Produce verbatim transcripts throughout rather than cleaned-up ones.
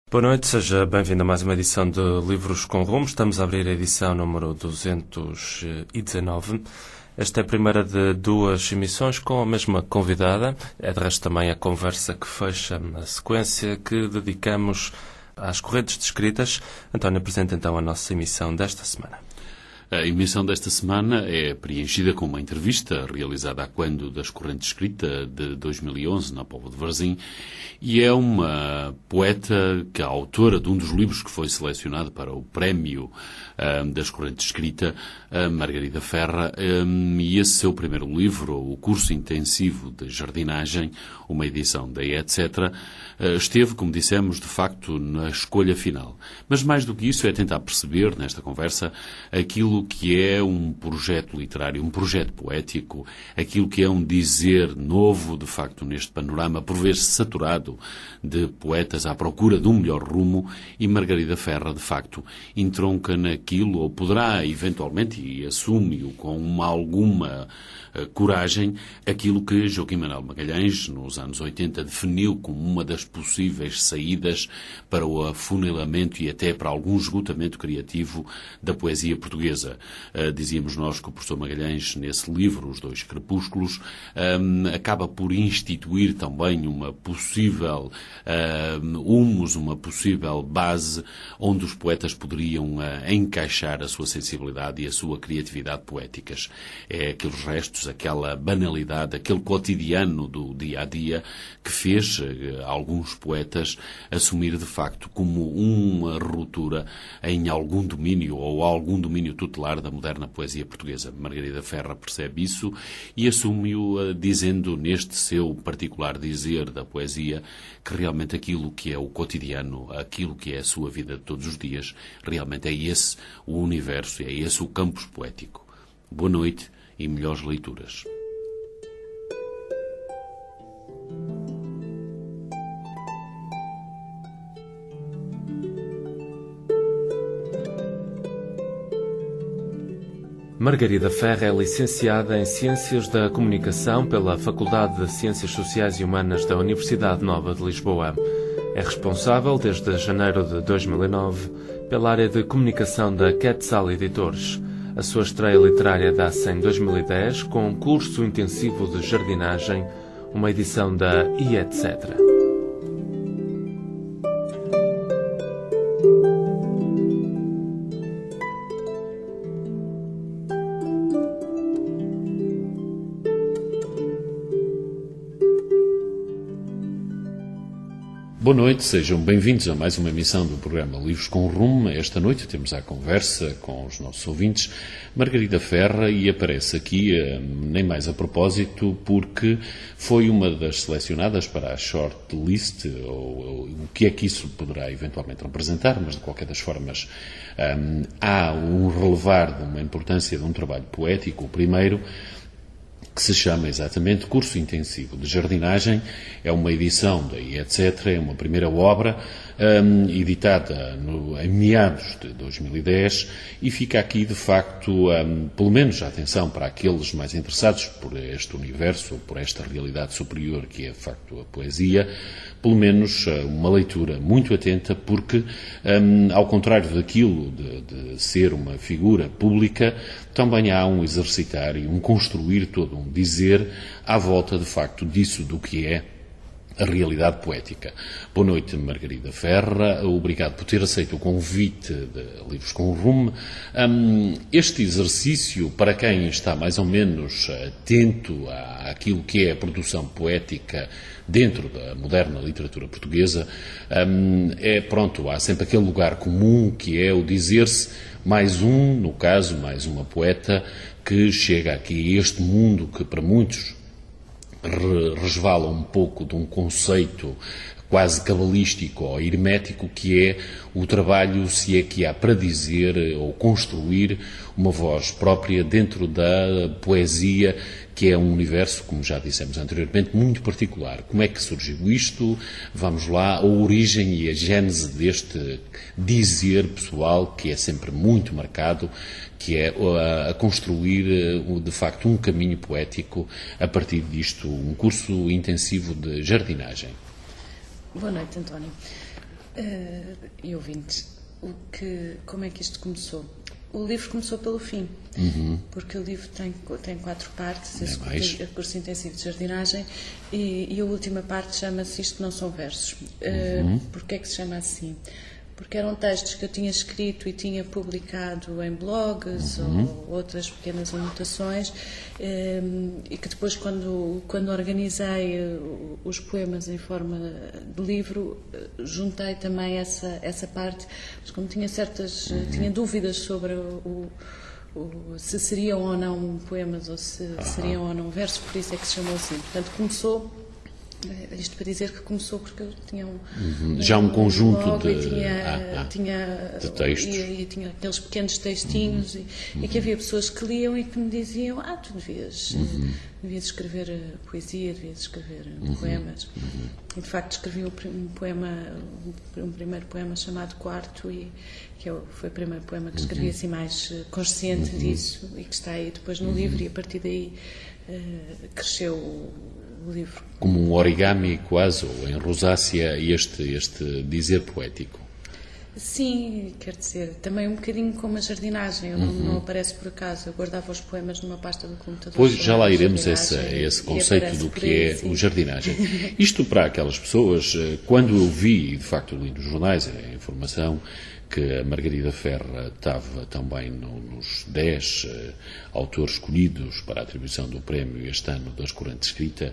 Boa noite, seja bem-vindo a mais uma edição de Livros com Rumo. Estamos a abrir a edição número duzentos e dezanove. Esta é a primeira de duas emissões com a mesma convidada. É de resto também a conversa que fecha a sequência que dedicamos às correntes de escritas. António, apresenta então a nossa emissão desta semana. A emissão desta semana é preenchida com uma entrevista realizada a quando das correntes de escrita de dois mil e onze na Póvoa de Varzim, e é uma poeta que é a autora de um dos livros que foi selecionado para o prémio um, das correntes de escrita, a Margarida Ferra, um, e esse seu primeiro livro, o curso intensivo de jardinagem, uma edição da etcétera, uh, esteve, como dissemos, de facto na escolha final. Mas mais do que isso é tentar perceber nesta conversa aquilo que é um projeto literário, um projeto poético, aquilo que é um dizer novo, de facto, neste panorama, por vezes saturado de poetas à procura de um melhor rumo, e Margarida Ferra, de facto, entronca naquilo, ou poderá, eventualmente, e assume-o com uma, alguma uh, coragem, aquilo que Joaquim Manuel Magalhães, nos anos oitenta, definiu como uma das possíveis saídas para o afunilamento e até para algum esgotamento criativo da poesia portuguesa. Uh, dizíamos nós que o professor Magalhães, nesse livro, Os Dois Crepúsculos, um, acaba por instituir também uma possível uh, humus, uma possível base onde os poetas poderiam uh, encaixar a sua sensibilidade e a sua criatividade poéticas. É aqueles restos, aquela banalidade, aquele cotidiano do dia-a-dia que fez uh, alguns poetas assumir de facto como uma ruptura em algum domínio ou algum domínio tutelar da moderna poesia portuguesa. Margarida Ferra percebe isso e assume-o dizendo neste seu particular dizer da poesia que realmente aquilo que é o cotidiano, aquilo que é a sua vida de todos os dias, realmente é esse o universo, é esse o campus poético. Boa noite e melhores leituras. Margarida Ferra é licenciada em Ciências da Comunicação pela Faculdade de Ciências Sociais e Humanas da Universidade Nova de Lisboa. É responsável, desde janeiro de dois mil e nove, pela área de comunicação da Quetzal Editores. A sua estreia literária dá-se em dois mil e dez com um curso intensivo de jardinagem, uma edição da etcétera. Boa noite, sejam bem-vindos a mais uma emissão do programa Livros com Rumo. Esta noite temos a conversa com os nossos ouvintes Margarida Ferra, e aparece aqui, nem mais a propósito, porque foi uma das selecionadas para a shortlist, ou, ou o que é que isso poderá eventualmente representar, mas de qualquer das formas um, há um relevar de uma importância de um trabalho poético, o primeiro, que se chama exatamente Curso Intensivo de Jardinagem. É uma edição da etcétera, é uma primeira obra um, editada no, em meados de dois mil e dez, e fica aqui de facto, um, pelo menos a atenção para aqueles mais interessados por este universo, por esta realidade superior que é de facto a poesia, pelo menos uma leitura muito atenta, porque um, ao contrário daquilo de, de ser uma figura pública, também há um exercitar e um construir todo um dizer à volta, de facto, disso do que é a realidade poética. Boa noite, Margarida Ferra. Obrigado por ter aceito o convite de Livros com Rumo. Um, este exercício, para quem está mais ou menos atento à, àquilo que é a produção poética dentro da moderna literatura portuguesa, um, é pronto, há sempre aquele lugar comum que é o dizer-se mais um, no caso, mais uma poeta que chega aqui a este mundo que para muitos resvala um pouco de um conceito quase cabalístico ou hermético, que é o trabalho, se é que há para dizer ou construir uma voz própria dentro da poesia, que é um universo, como já dissemos anteriormente, muito particular. Como é que surgiu isto? Vamos lá, a origem e a gênese deste dizer pessoal, que é sempre muito marcado, que é a, a construir, de facto, um caminho poético a partir disto, um curso intensivo de jardinagem. Boa noite, António. Uh, e ouvintes, o que, como é que isto começou? O livro começou pelo fim, uhum. porque o livro tem, tem quatro partes, esse curso, curso intensivo de jardinagem, e, e a última parte chama-se Isto Não São Versos. Uhum. Uh, Porquê é que se chama assim? Porque eram textos que eu tinha escrito e tinha publicado em blogs uhum. ou outras pequenas anotações, um, e que depois, quando, quando organizei os poemas em forma de livro, juntei também essa, essa parte, mas como tinha certas, uhum. tinha dúvidas sobre o, o, se seriam ou não poemas ou se uhum. seriam ou não versos, por isso é que se chamou assim. Portanto, começou... Isto para dizer que começou porque eu tinha um, uhum. já um, um conjunto de, tinha, ah, ah, tinha, de textos e, e tinha aqueles pequenos textinhos uhum. e, e que havia pessoas que liam e que me diziam: ah, tu devias, uhum. devias escrever poesia, devias escrever uhum. poemas. Uhum. E de facto escrevi um poema, um primeiro poema chamado Quarto, e que foi o primeiro poema que escrevi uhum. assim mais consciente uhum. disso, e que está aí depois no uhum. livro, e a partir daí uh, cresceu o livro. Como um origami quase, ou em rosácea, este, este dizer poético. Sim, quer dizer, também um bocadinho como a jardinagem, eu uhum. não, não aparece por acaso, eu guardava os poemas numa pasta do computador. Pois já lá iremos a esse, esse conceito do que aí, é sim. o jardinagem. Isto para aquelas pessoas, quando eu vi, e de facto li nos jornais a informação, que a Margarida Ferra estava também no, nos dez uh, autores escolhidos para a atribuição do prémio este ano das correntes de escrita,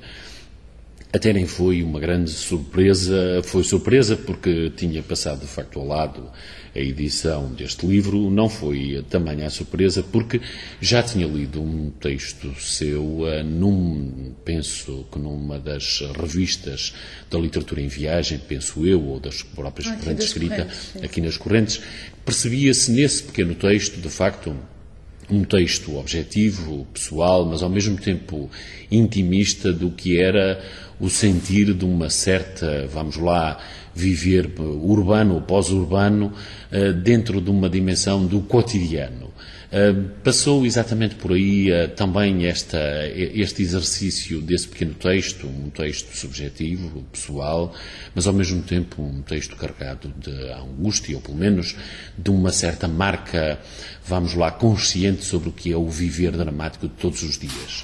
até nem foi uma grande surpresa, foi surpresa porque tinha passado de facto ao lado a edição deste livro, não foi tamanha a surpresa porque já tinha lido um texto seu, uh, num, penso que numa das revistas da literatura em viagem, penso eu, ou das próprias ah, correntes de escrita, aqui nas correntes, percebia-se nesse pequeno texto, de facto, um texto objetivo, pessoal, mas ao mesmo tempo intimista do que era o sentir de uma certa, vamos lá, viver urbano ou pós-urbano dentro de uma dimensão do cotidiano. Passou exatamente por aí também esta, este exercício desse pequeno texto, um texto subjetivo, pessoal, mas ao mesmo tempo um texto carregado de angústia, ou pelo menos de uma certa marca, vamos lá, consciente sobre o que é o viver dramático de todos os dias.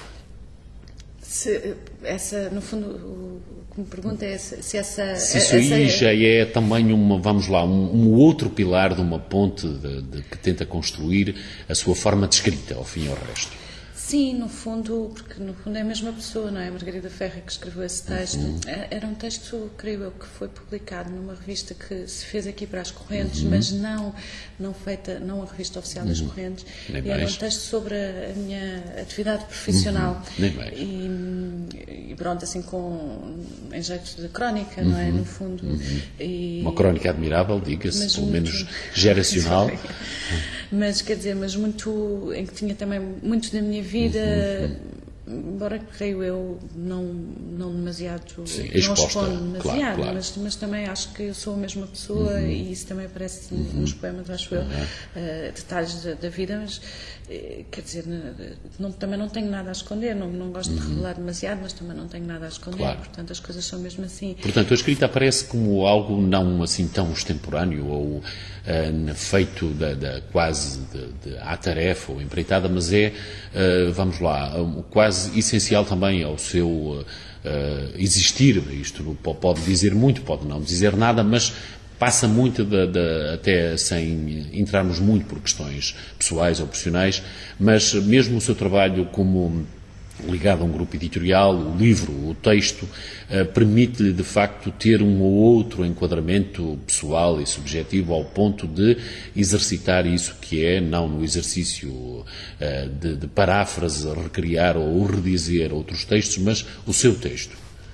Se, essa, no fundo, o que me pergunta é se, se essa... Se isso aí essa... já é também, uma, vamos lá, um, um outro pilar de uma ponte de, de, que tenta construir a sua forma de escrita, ao fim e ao resto. Sim, no fundo, porque no fundo é a mesma pessoa, não é? A Margarida Ferra que escreveu esse texto. Uhum. Era um texto, creio eu, que foi publicado numa revista que se fez aqui para as correntes, uhum. mas não, não feita, não a revista oficial das uhum. correntes. Nem e mais. Era um texto sobre a minha atividade profissional. Uhum. Nem mais. E, e pronto, assim, com, em jeito de crónica, uhum. não é? No fundo. Uhum. E, uma crónica admirável, diga-se, pelo muito... menos geracional. Mas, quer dizer, mas muito, em que tinha também muito da minha vida, uhum. embora, creio eu, não, não demasiado, Sim, não exposta, expondo demasiado, claro, claro. Mas, mas também acho que eu sou a mesma pessoa uhum. e isso também aparece uhum. nos poemas, acho eu, uhum. uh, detalhes da, da vida, mas, uh, quer dizer, não, também não tenho nada a esconder, não, não gosto uhum. de revelar demasiado, mas também não tenho nada a esconder, claro. Portanto as coisas são mesmo assim. Portanto, a escrita aparece como algo não assim tão extemporâneo ou Uh, feito da, da, quase de, de, à tarefa ou empreitada, mas é, uh, vamos lá, um, quase essencial também ao seu uh, existir. Isto pode dizer muito, pode não dizer nada, mas passa muito, de, de, até sem entrarmos muito por questões pessoais ou profissionais, mas mesmo o seu trabalho como ligado a um grupo editorial, o livro, o texto, uh, permite-lhe de facto ter um ou outro enquadramento pessoal e subjetivo ao ponto de exercitar isso que é, não no exercício uh, de, de paráfrase, recriar ou redizer outros textos, mas o seu texto.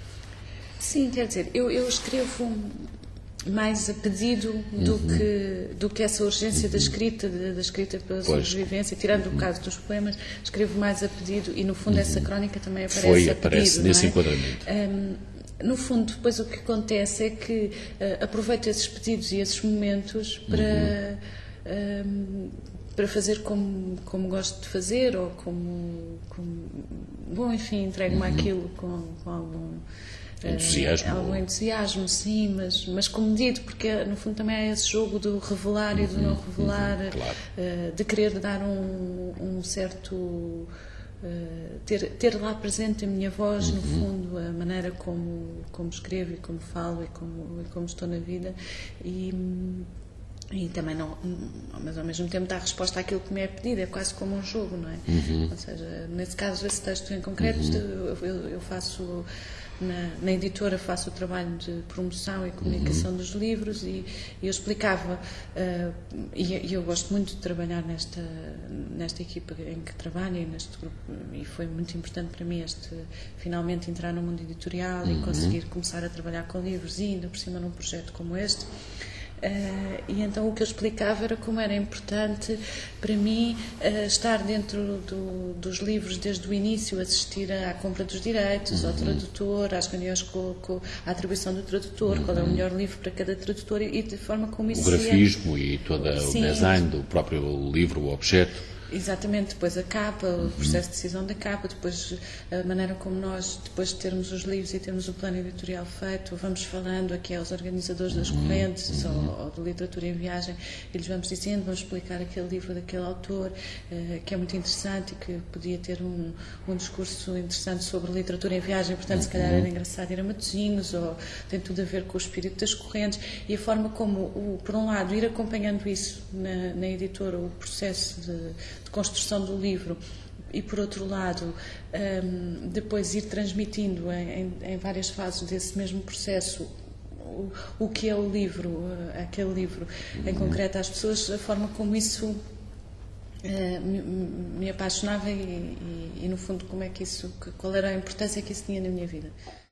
Sim, quer dizer, eu, eu escrevo mais a pedido do, uhum. que, do que essa urgência uhum. da escrita, da, da escrita pela pois. sobrevivência, tirando uhum. o caso dos poemas, escrevo mais a pedido e no fundo uhum. essa crónica também aparece Foi, a aparece pedido, nesse não é? enquadramento. Um, no fundo, depois o que acontece é que uh, aproveito esses pedidos e esses momentos para, uhum. um, para fazer como, como gosto de fazer ou como, como bom, enfim, entrego-me uhum. àquilo com, com algum Entusiasmo. Uh, algum entusiasmo, sim, mas, mas comedido, porque no fundo também é esse jogo do revelar e do não revelar, uhum, claro. uh, de querer dar um, um certo... Uh, ter, ter lá presente a minha voz, uhum. no fundo, a maneira como, como escrevo e como falo e como, e como estou na vida. E... E também não, mas ao mesmo tempo dá resposta àquilo que me é pedido, é quase como um jogo, não é? Uhum. Ou seja, nesse caso, esse texto em concreto, uhum. eu, eu, eu faço, na, na editora, faço o trabalho de promoção e comunicação uhum. dos livros e, e eu explicava, uh, e, e eu gosto muito de trabalhar nesta, nesta equipa em que trabalho e neste grupo, e foi muito importante para mim este, finalmente entrar no mundo editorial uhum. e conseguir começar a trabalhar com livros e ainda por cima num projeto como este. Uh, e então o que eu explicava era como era importante para mim uh, estar dentro do, dos livros desde o início, assistir à compra dos direitos, uhum. ao tradutor, às reuniões com, com a atribuição do tradutor, uhum. qual é o melhor livro para cada tradutor e, e de forma como isso... O grafismo ia... e todo o design do próprio livro, o objeto. Exatamente, depois a capa, o processo de decisão da capa, depois a maneira como nós, depois de termos os livros e termos o plano editorial feito, vamos falando aqui aos organizadores das correntes ou, ou de literatura em viagem e lhes vamos dizendo, vamos explicar aquele livro daquele autor, uh, que é muito interessante e que podia ter um, um discurso interessante sobre literatura em viagem, portanto se calhar era engraçado ir a Matosinhos, ou tem tudo a ver com o espírito das correntes e a forma como, o, por um lado, ir acompanhando isso na, na editora, o processo de de construção do livro e, por outro lado, um, depois ir transmitindo em, em, em várias fases desse mesmo processo o, o que é o livro, uh, aquele livro em concreto às pessoas, a forma como isso uh, me, me apaixonava e, e, e, no fundo, como é que isso, qual era a importância que isso tinha na minha vida.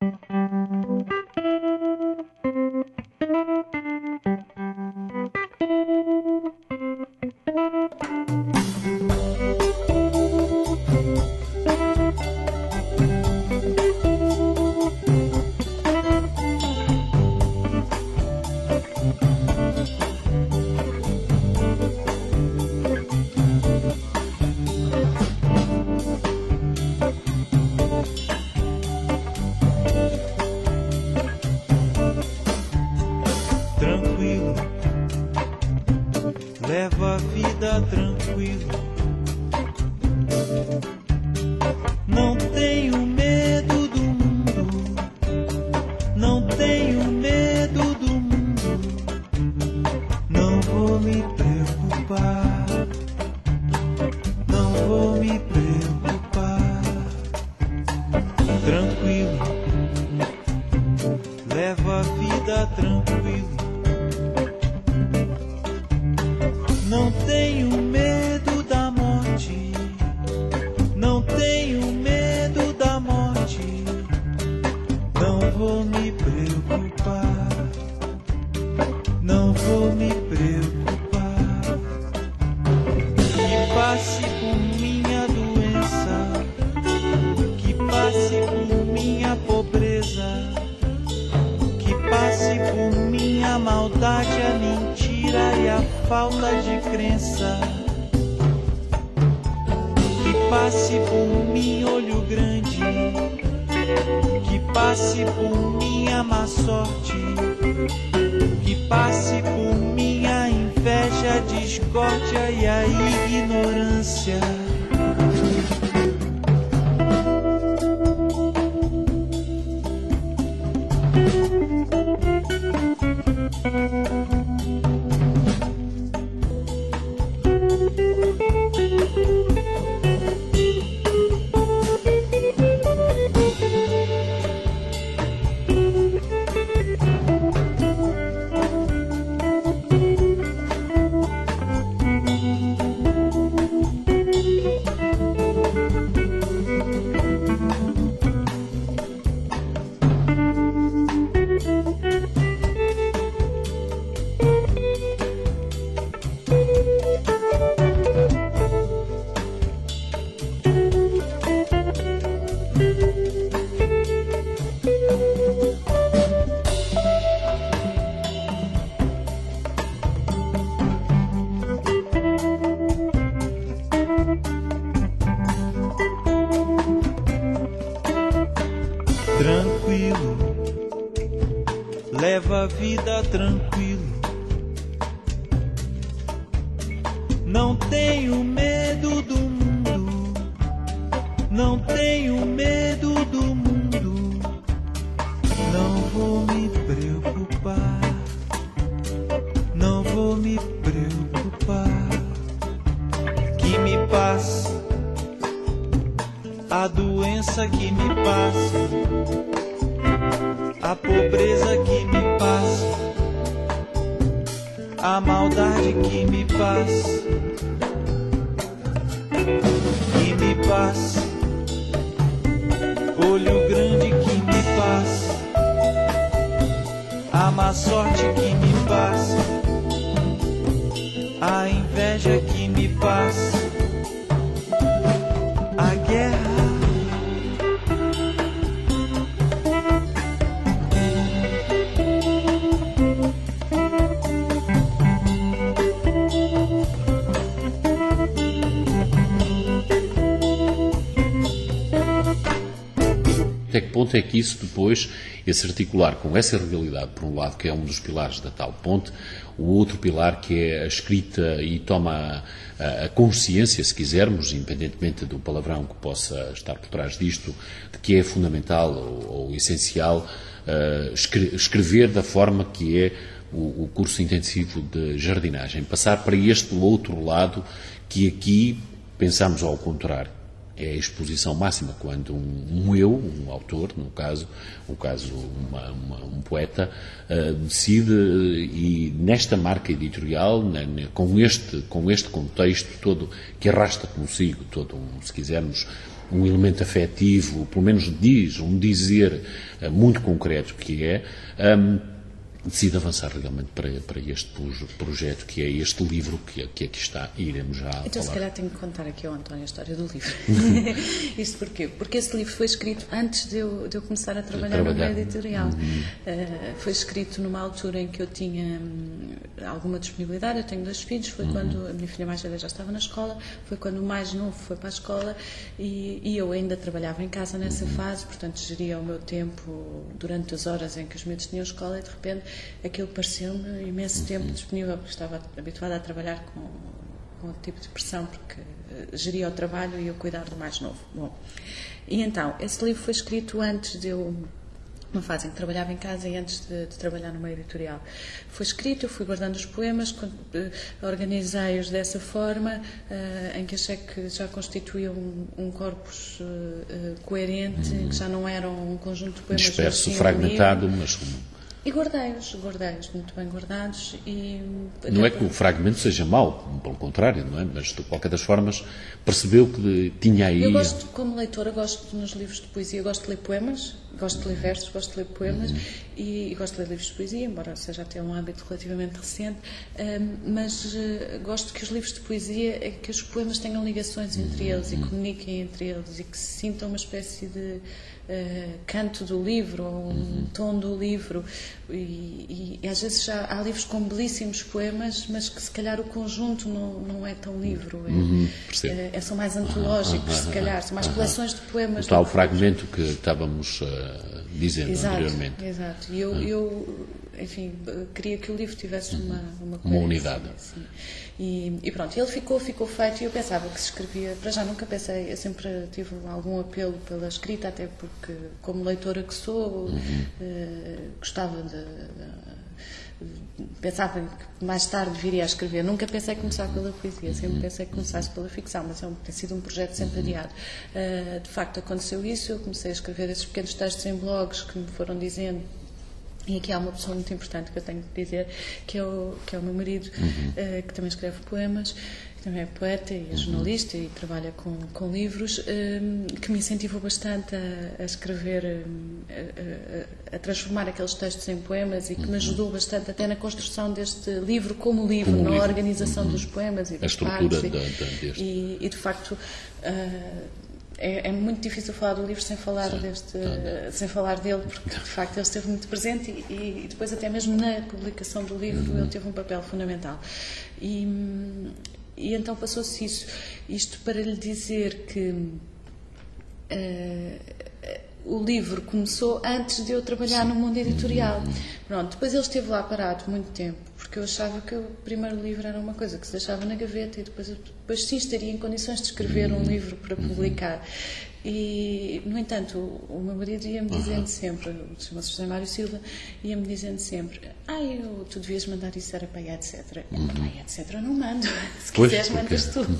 Leva a vida tranquilo, não tenho medo do mundo, não tenho medo do mundo, não vou me preocupar, não vou me preocupar, tranquilo, leva a vida tranquilo. Não tenho medo da morte, não tenho medo da morte, não vou me preocupar, não vou me preocupar. Que passe por minha doença, que passe por minha pobreza, que passe por minha maldade, a mentira e a falta de crença, que passe por mim olho grande, que passe por minha má sorte, que passe por minha inveja, discórdia e a ignorância. a vida tranquilo. Não tenho medo do mundo, não tenho medo do mundo. Não vou me preocupar, não vou me preocupar. Que me passe a doença, que me passe a pobreza, que me passe a maldade, que me passe, que me passe olho grande, que me passe a má sorte, que me passe a inveja, que me passe a guerra. Até que ponto é que isso depois, esse articular com essa realidade, por um lado, que é um dos pilares da tal ponte, o outro pilar que é a escrita e toma a, a consciência, se quisermos, independentemente do palavrão que possa estar por trás disto, de que é fundamental ou, ou essencial uh, escre- escrever da forma que é o, o curso intensivo de jardinagem. Passar para este outro lado que aqui pensamos ao contrário. É a exposição máxima, quando um, um eu, um autor, no caso, no caso uma, uma, um poeta, uh, decide, e nesta marca editorial, na, na, com, este, com este contexto todo, que arrasta consigo todo, um, se quisermos, um elemento afetivo, pelo menos diz, um dizer uh, muito concreto que é, um, decide avançar realmente para, para este projeto, que é este livro que, que aqui está, e iremos já então, falar. Se calhar tenho que contar aqui ao António a história do livro. Isto porquê? Porque esse livro foi escrito antes de eu, de eu começar a trabalhar, trabalhar. no meio editorial. Uhum. Uh, foi escrito numa altura em que eu tinha hum, alguma disponibilidade. Eu tenho dois filhos, foi uhum. quando a minha filha mais velha já estava na escola, foi quando o mais novo foi para a escola, e, e eu ainda trabalhava em casa nessa uhum. fase, portanto geria o meu tempo durante as horas em que os miúdos tinham escola, e de repente aquilo pareceu-me imenso tempo uhum. disponível, porque estava habituada a trabalhar com, com outro tipo de pressão, porque uh, geria o trabalho e eu cuidar do mais novo. Bom, e então, esse livro foi escrito antes de eu, numa fase em que trabalhava em casa e antes de, de trabalhar no meio editorial. Foi escrito, eu fui guardando os poemas, uh, organizei-os dessa forma, uh, em que achei que já constituía um, um corpus uh, uh, coerente, uhum. que já não era um conjunto de poemas disperso, fragmentado, mas e guardei-os, guardei-os, muito bem guardados. E não é que o fragmento seja mau, pelo contrário, não é? Mas de qualquer das formas percebeu que tinha aí. Eu gosto, como leitora, gosto nos livros de poesia, gosto de ler poemas, gosto de ler versos, gosto de ler poemas, uhum. e, e gosto de ler livros de poesia, embora seja até um hábito relativamente recente, um, mas uh, gosto que os livros de poesia, que os poemas tenham ligações entre uhum. eles e comuniquem entre eles e que se sintam uma espécie de Uh, canto do livro, ou um uhum. tom do livro, e, e, e às vezes já há livros com belíssimos poemas, mas que se calhar o conjunto não, não é tão livro, é, uhum. é, é, são mais antológicos, uhum. se calhar, são mais uhum. coleções de poemas. O tal fragmento que estávamos uh, dizendo exato, anteriormente. Exato, e eu, uhum. eu, enfim, queria que o livro tivesse uhum. uma, uma, uma unidade. Assim. E, e pronto, ele ficou, ficou feito, e eu pensava que se escrevia, para já nunca pensei, eu sempre tive algum apelo pela escrita, até porque, como leitora que sou, uhum. uh, gostava de, de, pensava que mais tarde viria a escrever. Nunca pensei começar pela poesia, sempre uhum. pensei que começasse pela ficção, mas é um, tem sido um projeto sempre uhum. adiado. Uh, de facto aconteceu isso, eu comecei a escrever esses pequenos textos em blogs que me foram dizendo. E aqui há uma pessoa muito importante que eu tenho que dizer, que é o, que é o meu marido, uhum. uh, que também escreve poemas, que também é poeta e é jornalista uhum. e trabalha com, com livros, um, que me incentivou bastante a, a escrever, um, a, a, a transformar aqueles textos em poemas, e que uhum. me ajudou bastante até na construção deste livro como livro, como na livro. organização uhum. dos poemas e das partes. Da, da, deste. E, e, de facto... Uh, É, é muito difícil falar do livro sem falar, deste, sem falar dele, porque de facto ele esteve muito presente, e, e depois até mesmo na publicação do livro uhum. ele teve um papel fundamental. E, e então passou-se isso. Isto para lhe dizer que uh, o livro começou antes de eu trabalhar no mundo editorial. Pronto, depois ele esteve lá parado muito tempo, porque eu achava que o primeiro livro era uma coisa que se deixava na gaveta e depois, depois sim estaria em condições de escrever um livro para publicar. E, no entanto, o, o meu marido ia-me dizendo sempre, chama-se José Mário Silva, ia-me dizendo sempre, ah, eu, tu devias mandar isso, era para aí, etcétera. Uhum. Para aí, etcétera, eu não mando. Se pois, quiseres, porque... mandas tu.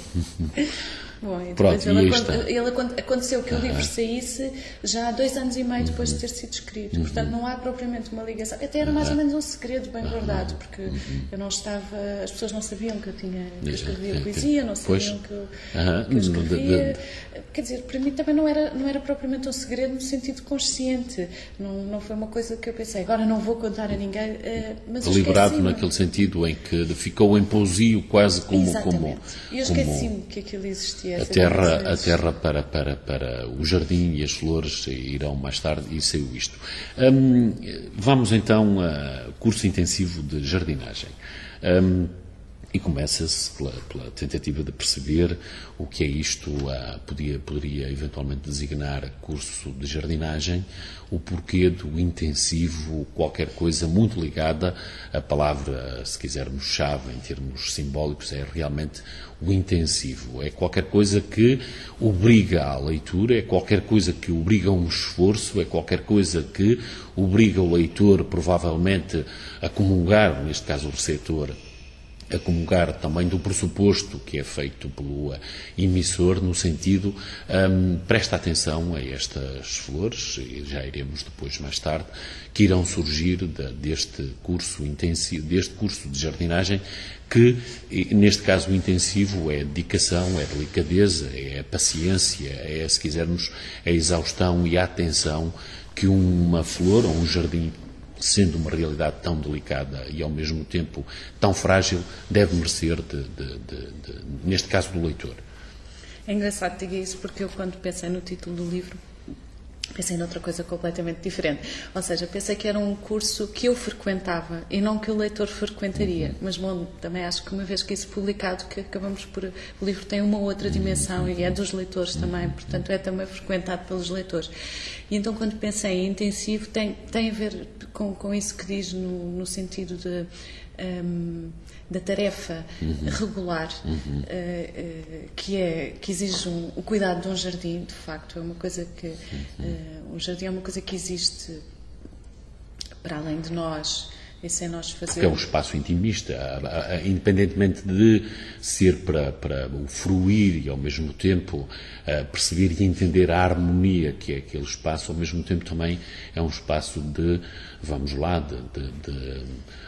Bom, e Pronto, ele, e aconte, ele aconteceu que o livro saísse já há dois anos e meio depois de ter sido escrito. Uhum. Portanto, não há propriamente uma ligação. Até era mais ou menos um segredo bem guardado, porque uhum. eu não estava... As pessoas não sabiam que eu, tinha, que eu escrevia poesia, não sabiam que eu, que eu escrevia. Quer dizer, para mim também não era, não era propriamente um segredo no sentido consciente. Não, não foi uma coisa que eu pensei, agora não vou contar a ninguém. Mas deliberado naquele sentido em que ficou em pousio quase como... Exatamente. E eu esqueci-me que aquilo existia. A terra, a terra para, para, para o jardim e as flores irão mais tarde, e saiu isto. Hum, vamos então a curso intensivo de jardinagem. Hum, e começa-se pela, pela tentativa de perceber o que é isto, uh, podia, poderia eventualmente designar curso de jardinagem, o porquê do intensivo, qualquer coisa muito ligada, a palavra, se quisermos, chave em termos simbólicos, é realmente o intensivo. É qualquer coisa que obriga à leitura, é qualquer coisa que obriga a um esforço, é qualquer coisa que obriga o leitor, provavelmente, a comungar, neste caso o receptor, a comungar também do pressuposto que é feito pelo emissor, no sentido, um, presta atenção a estas flores, e já iremos depois, mais tarde, que irão surgir de, deste curso intensivo, deste curso de jardinagem, que, neste caso, o intensivo é a dedicação, é a delicadeza, é a paciência, é, se quisermos, a exaustão e a atenção que uma flor ou um jardim, sendo uma realidade tão delicada e, ao mesmo tempo, tão frágil, deve merecer, de, de, de, de, neste caso, do leitor. É engraçado que diga isso, porque eu, quando pensei no título do livro, pensei noutra coisa completamente diferente. Ou seja, pensei que era um curso que eu frequentava e não que o leitor frequentaria. Uhum. Mas, bom, também acho que uma vez que isso publicado, que acabamos por... O livro tem uma outra dimensão e é dos leitores também, portanto é também frequentado pelos leitores. E então, quando pensei em intensivo, tem, tem a ver com, com isso que diz no, no sentido de... Um, da tarefa uhum. regular, uhum. Uh, uh, que, é, que exige um, o cuidado de um jardim, de facto, é uma coisa que... Uhum. Uh, um jardim é uma coisa que existe para além de nós, e sem nós fazer... Porque é um espaço intimista, independentemente de ser para, para o fruir e, ao mesmo tempo, uh, perceber e entender a harmonia que é aquele espaço, ao mesmo tempo também é um espaço de, vamos lá, de... de, de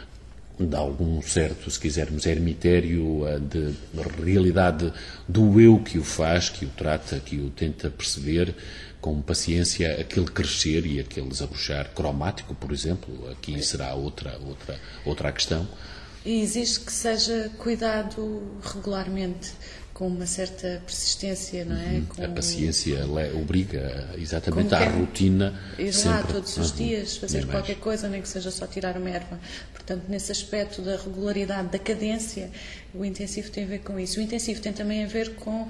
de algum certo, se quisermos, ermitério, de realidade do eu que o faz, que o trata, que o tenta perceber com paciência, aquele crescer e aquele desabrochar cromático, por exemplo, aqui será outra, outra, outra questão. E exige que seja cuidado regularmente, com uma certa persistência, não é? Uhum. Com... A paciência obriga exatamente à rotina. Ir sempre. lá todos os uhum. dias, fazer nem qualquer mais. coisa, nem que seja só tirar uma erva. Portanto, nesse aspecto da regularidade, da cadência, o intensivo tem a ver com isso. O intensivo tem também a ver com uh,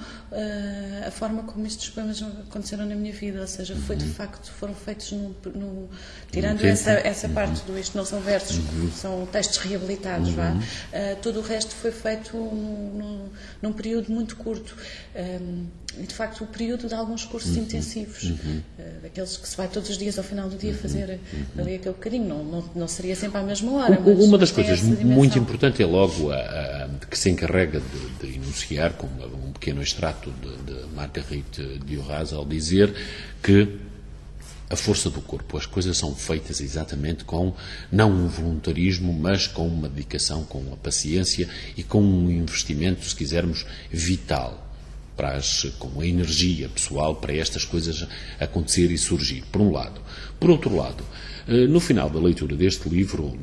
a forma como estes poemas aconteceram na minha vida, ou seja, foi de facto, foram feitos no, no, tirando essa, essa uhum. parte do isto não são versos, uhum. são textos reabilitados, uhum. vá. Uh, todo o resto foi feito num, num, num período muito curto. Um, e de facto o período de alguns cursos uhum. intensivos, uhum. uh, daqueles que se vai todos os dias ao final do dia fazer uhum. ali aquele bocadinho, não, não, não seria sempre à mesma hora. Mas uma das coisas muito importantes é logo a, a, que se encarrega de, de enunciar, com um pequeno extrato de, de Marguerite Duras, ao dizer que a força do corpo, as coisas são feitas exatamente com, não um voluntarismo, mas com uma dedicação, com uma paciência e com um investimento, se quisermos, vital, para as, com a energia pessoal para estas coisas acontecer e surgir, por um lado. Por outro lado, no final da leitura deste livro,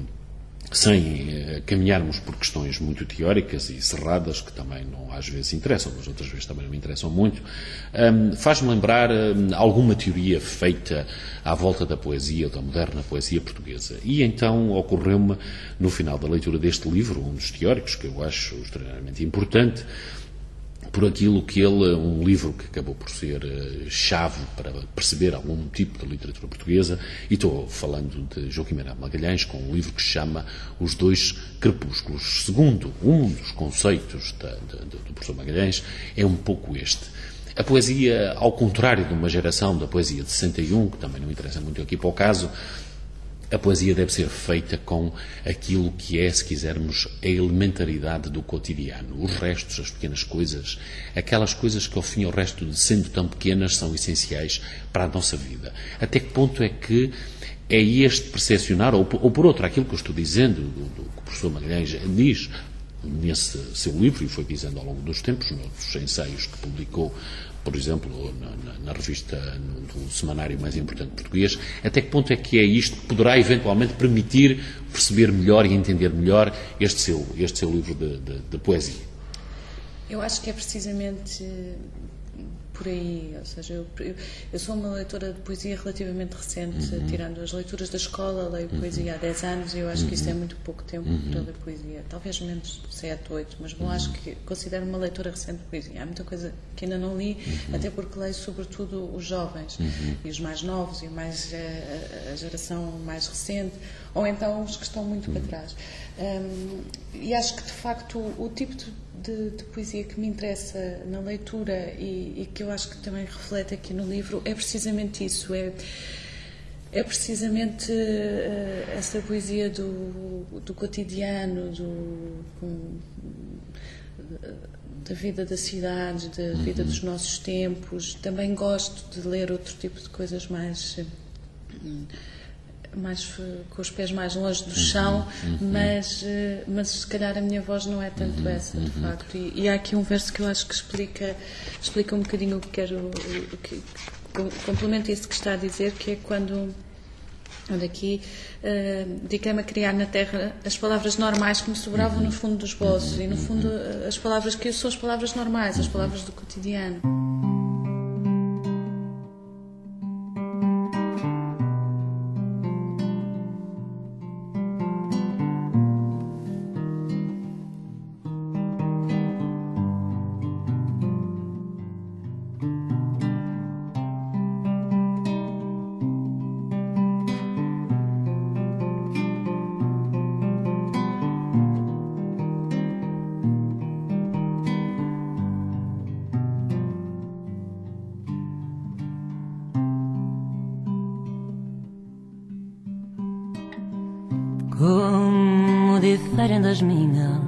sem caminharmos por questões muito teóricas e cerradas, que também não às vezes interessam, mas outras vezes também não me interessam muito, um, faz-me lembrar um, alguma teoria feita à volta da poesia, da moderna poesia portuguesa. E então ocorreu-me, no final da leitura deste livro, um dos teóricos, que eu acho extremamente importante, por aquilo que ele, um livro que acabou por ser chave para perceber algum tipo de literatura portuguesa, e estou falando de Joaquim Manuel Magalhães, com um livro que se chama Os Dois Crepúsculos. Segundo um dos conceitos da, da, do professor Magalhães, é um pouco este. A poesia, ao contrário de uma geração da poesia de sessenta e um, que também não interessa muito aqui para o caso, a poesia deve ser feita com aquilo que é, se quisermos, a elementaridade do cotidiano. Os restos, as pequenas coisas, aquelas coisas que ao fim e ao resto, sendo tão pequenas, são essenciais para a nossa vida. Até que ponto é que é este percepcionar, ou, ou por outro, aquilo que eu estou dizendo, do, do que o professor Magalhães diz nesse seu livro, e foi dizendo ao longo dos tempos, nos ensaios que publicou, por exemplo, na, na, na revista, no, no semanário mais importante português, até que ponto é que é isto que poderá eventualmente permitir perceber melhor e entender melhor este seu, este seu livro de, de, de poesia? Eu acho que é precisamente por aí, ou seja, eu, eu, eu sou uma leitora de poesia relativamente recente, uhum. tirando as leituras da escola, leio poesia uhum. há dez anos e eu acho uhum. que isso é muito pouco tempo uhum. para ler poesia, talvez menos sete, oito, mas bom, uhum. acho que considero uma leitora recente de poesia. Há muita coisa que ainda não li, uhum. até porque leio sobretudo os jovens uhum. e os mais novos e mais, a, a geração mais recente, ou então os que estão muito uhum. para trás. Um, e acho que de facto o, o tipo de De, de poesia que me interessa na leitura e, e que eu acho que também reflete aqui no livro é precisamente isso, é, é precisamente uh, essa poesia do, do cotidiano, do, um, da vida da cidade, da vida dos nossos tempos. Também gosto de ler outro tipo de coisas mais... Um, mais com os pés mais longe do chão, uhum, mas, mas se calhar a minha voz não é tanto uhum, essa, de uhum. facto. E, e há aqui um verso que eu acho que explica, explica um bocadinho o que quero, o que complementa isso que está a dizer, que é quando, onde aqui, uh, dediquei-me a criar na terra as palavras normais que me sobravam uhum. no fundo dos bolsos, uhum, e no fundo as palavras que eu sou as palavras normais, as palavras do cotidiano. Como diferem das minhas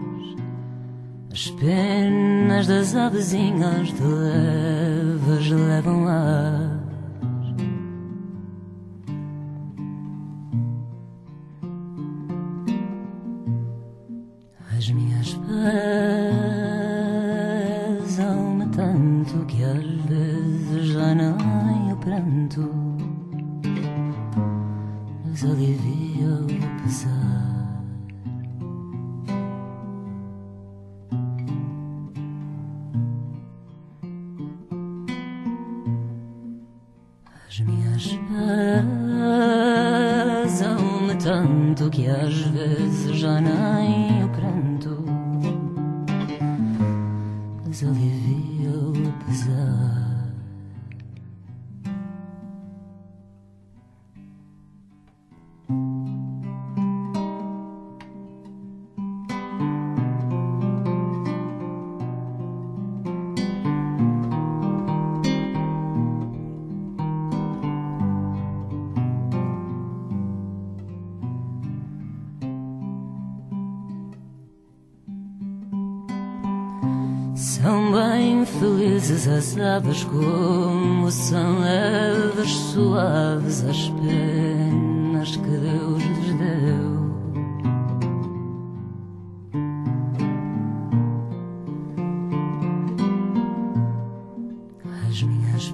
as penas das avezinhas de leves levam-las. As minhas pesam-me tanto que às vezes já nem o pranto nos alivia o pesar. As minhas pesam-me tanto que às vezes já nem o pranto nos alivia o pesar. São bem felizes as aves, como são leves, suaves as penas que Deus lhes deu. As minhas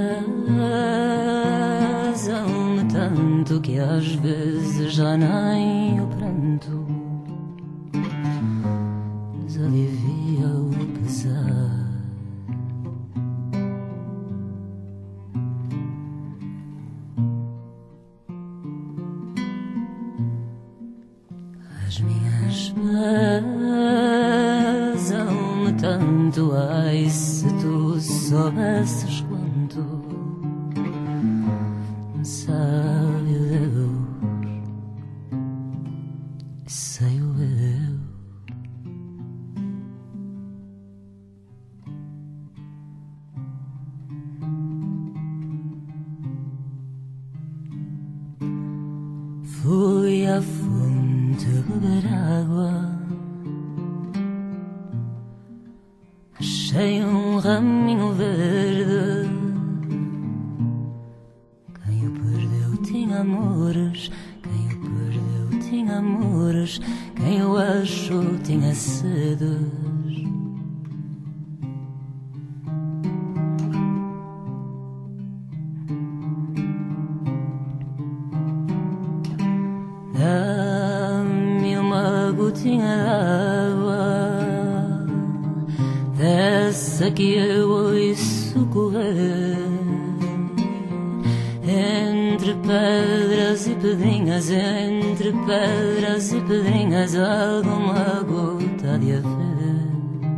pesam-me tanto que às vezes já nem o pranto nos alivia o pesar. As minhas pesam-me tanto, ai, se tu soubesses quanto sabe o Deus, sei o eu. Fui à fonte beber água, achei um raminho verde. Quem o perdeu tinha amores, quem o perdeu tinha amores, quem o achou tinha sedes. Dá-me uma gotinha d'água, dessa que eu ouço correr entre pedras e pedrinhas, entre pedras e pedrinhas, alguma gota de haver.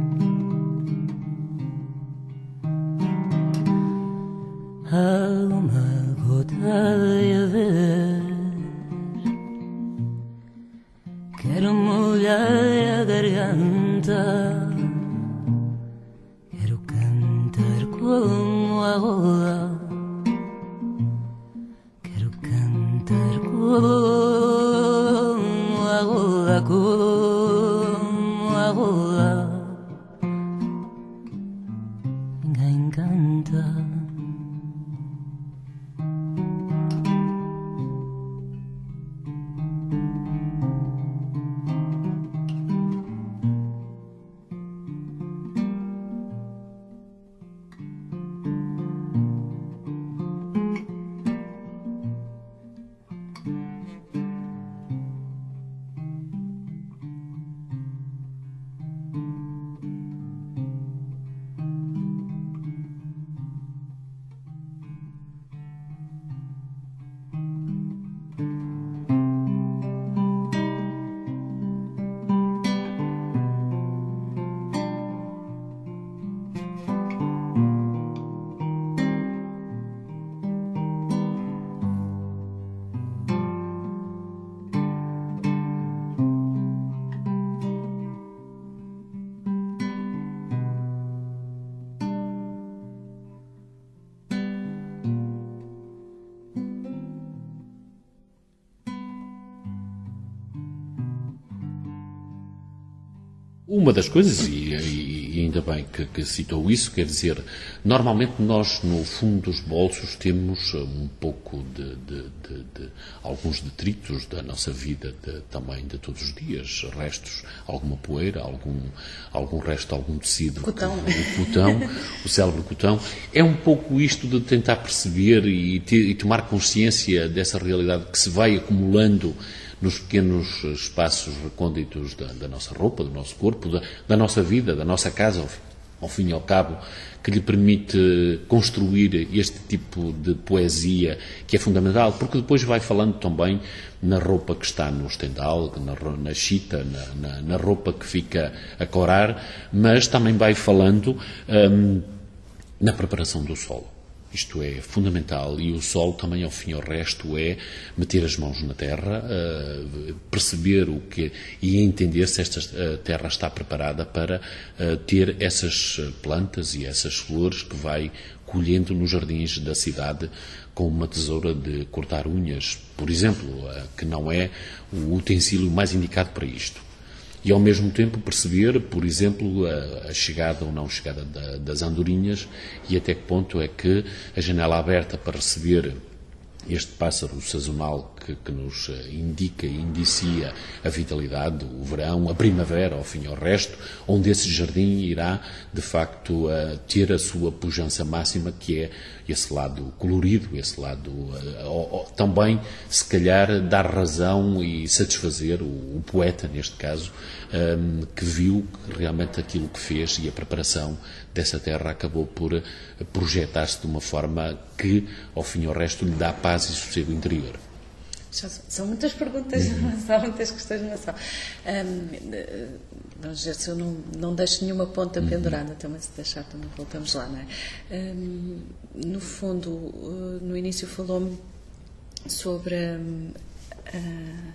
Alguma gota de haver. Quero molhar a garganta, quero cantar como a rola, quero cantar como a rola, como a rola. Ninguém canta. Uma das coisas, e, e ainda bem que, que citou isso, quer dizer, normalmente nós no fundo dos bolsos temos um pouco de, de, de, de alguns detritos da nossa vida de, também de todos os dias, restos, alguma poeira, algum, algum resto, algum tecido. Cotão. Que, o cotão, o célebre cotão. É um pouco isto de tentar perceber e, ter, e tomar consciência dessa realidade que se vai acumulando nos pequenos espaços recônditos da, da nossa roupa, do nosso corpo, da, da nossa vida, da nossa casa, ao, ao fim e ao cabo, que lhe permite construir este tipo de poesia que é fundamental, porque depois vai falando também na roupa que está no estendal, na, na chita, na, na, na roupa que fica a corar, mas também vai falando hum, na preparação do solo. Isto é fundamental, e o solo também, ao fim e ao resto, é meter as mãos na terra, uh, perceber o que e entender se esta uh, terra está preparada para uh, ter essas plantas e essas flores que vai colhendo nos jardins da cidade com uma tesoura de cortar unhas, por exemplo, uh, que não é o utensílio mais indicado para isto. E, ao mesmo tempo, perceber, por exemplo, a, a chegada ou não chegada da, das andorinhas e até que ponto é que a janela aberta para receber este pássaro sazonal que, que nos indica e indicia a vitalidade, o verão, a primavera, ao fim e ao resto, onde esse jardim irá, de facto, a ter a sua pujança máxima, que é esse lado colorido, esse lado uh, uh, também, se calhar, dar razão e satisfazer o, o poeta, neste caso, um, que viu que realmente aquilo que fez e a preparação dessa terra acabou por projetar-se de uma forma que, ao fim e ao resto, lhe dá paz e sossego interior. Já são muitas perguntas, são muitas questões numa só. Um, vamos ver se eu não, não deixo nenhuma ponta uhum. pendurada, também se deixar também voltamos lá, não é? Um, no fundo, uh, no início falou-me sobre um, uh,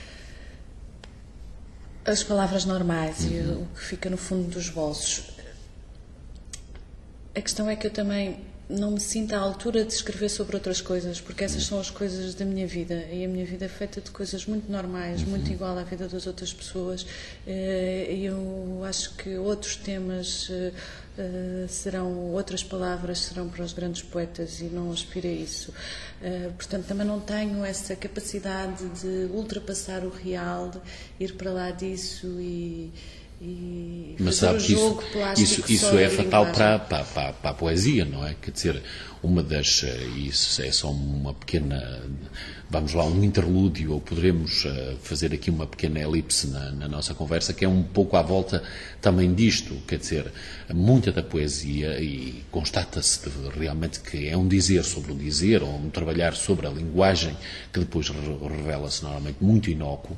as palavras normais uhum. e o que fica no fundo dos bolsos. A questão é que eu também não me sinto à altura de escrever sobre outras coisas, porque essas são as coisas da minha vida, e a minha vida é feita de coisas muito normais, uhum. muito igual à vida das outras pessoas, e eu acho que outros temas serão, outras palavras serão para os grandes poetas, e não aspiro a isso. Portanto, também não tenho essa capacidade de ultrapassar o real, de ir para lá disso e... E mas sabe que isso, isso, isso é fatal para, para, para, para a poesia, não é? Quer dizer, uma das, isso é só uma pequena, vamos lá, um interlúdio, ou poderemos fazer aqui uma pequena elipse na, na nossa conversa, que é um pouco à volta também disto, quer dizer, muita da poesia, e constata-se realmente que é um dizer sobre o dizer, ou um trabalhar sobre a linguagem, que depois revela-se normalmente muito inócuo,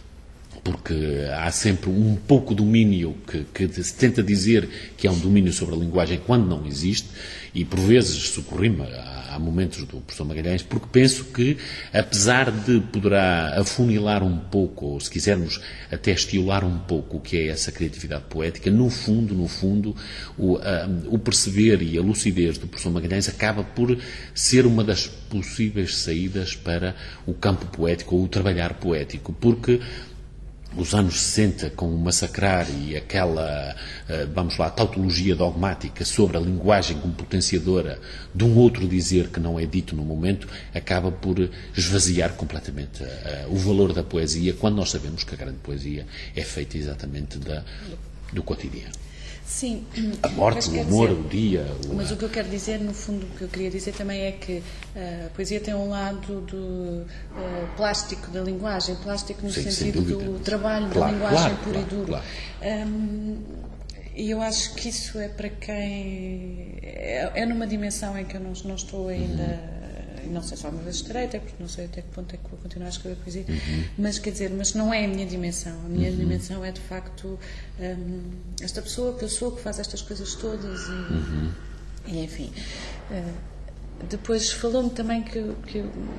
porque há sempre um pouco domínio que, que se tenta dizer que é um domínio sobre a linguagem quando não existe, e por vezes socorri-me há momentos do professor Magalhães, porque penso que, apesar de poderá afunilar um pouco, ou se quisermos até estilar um pouco o que é essa criatividade poética, no fundo, no fundo, o, a, o perceber e a lucidez do professor Magalhães acaba por ser uma das possíveis saídas para o campo poético, ou o trabalhar poético, porque os anos sessenta, com o Massacrar e aquela, vamos lá, tautologia dogmática sobre a linguagem como potenciadora de um outro dizer que não é dito no momento, acaba por esvaziar completamente uh, o valor da poesia, quando nós sabemos que a grande poesia é feita exatamente da, do cotidiano. Sim. A morte, o humor, dizer, o dia... O... Mas o que eu quero dizer, no fundo, o que eu queria dizer também é que uh, a poesia tem um lado do uh, plástico da linguagem, plástico no Sim, sentido do trabalho claro, da linguagem claro, puro claro, e duro. Claro. Um, e eu acho que isso é para quem... É, é numa dimensão em que eu não, não estou ainda... Uhum. Não sei se alguma vez estarei, até porque não sei até que ponto é que vou continuar a escrever poesia, uhum. mas quer dizer, mas não é a minha dimensão. A minha uhum. dimensão é de facto um, esta pessoa que eu sou, que faz estas coisas todas e, uhum. e enfim. Uh, depois falou-me também que, que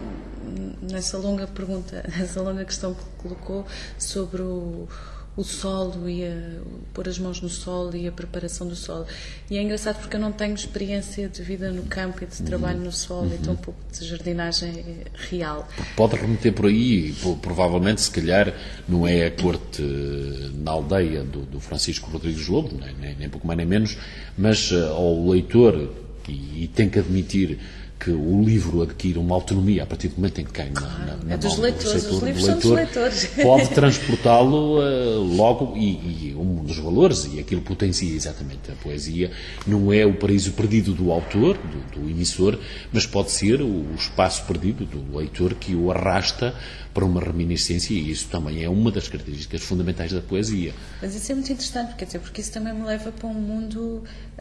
nessa longa pergunta, nessa longa questão que colocou sobre o o solo e a, pôr as mãos no solo e a preparação do solo. E é engraçado porque eu não tenho experiência de vida no campo e de trabalho no solo, uhum. e tão pouco de jardinagem real. Pode remeter por aí, provavelmente, se calhar, não é a corte na aldeia do, do Francisco Rodrigues Lobo, nem, nem pouco mais nem menos, mas uh, ao leitor, e, e tem que admitir que o livro adquire uma autonomia a partir do momento em que cai na, na, na é dos mão leitores, do setor, os livros do leitor, são dos leitores. pode transportá-lo uh, logo, e, e um dos valores, e aquilo potencia exatamente a poesia, não é o paraíso perdido do autor, do, do emissor, mas pode ser o, o espaço perdido do leitor que o arrasta para uma reminiscência, e isso também é uma das características fundamentais da poesia. Mas isso é muito interessante, quer dizer, porque isso também me leva para um mundo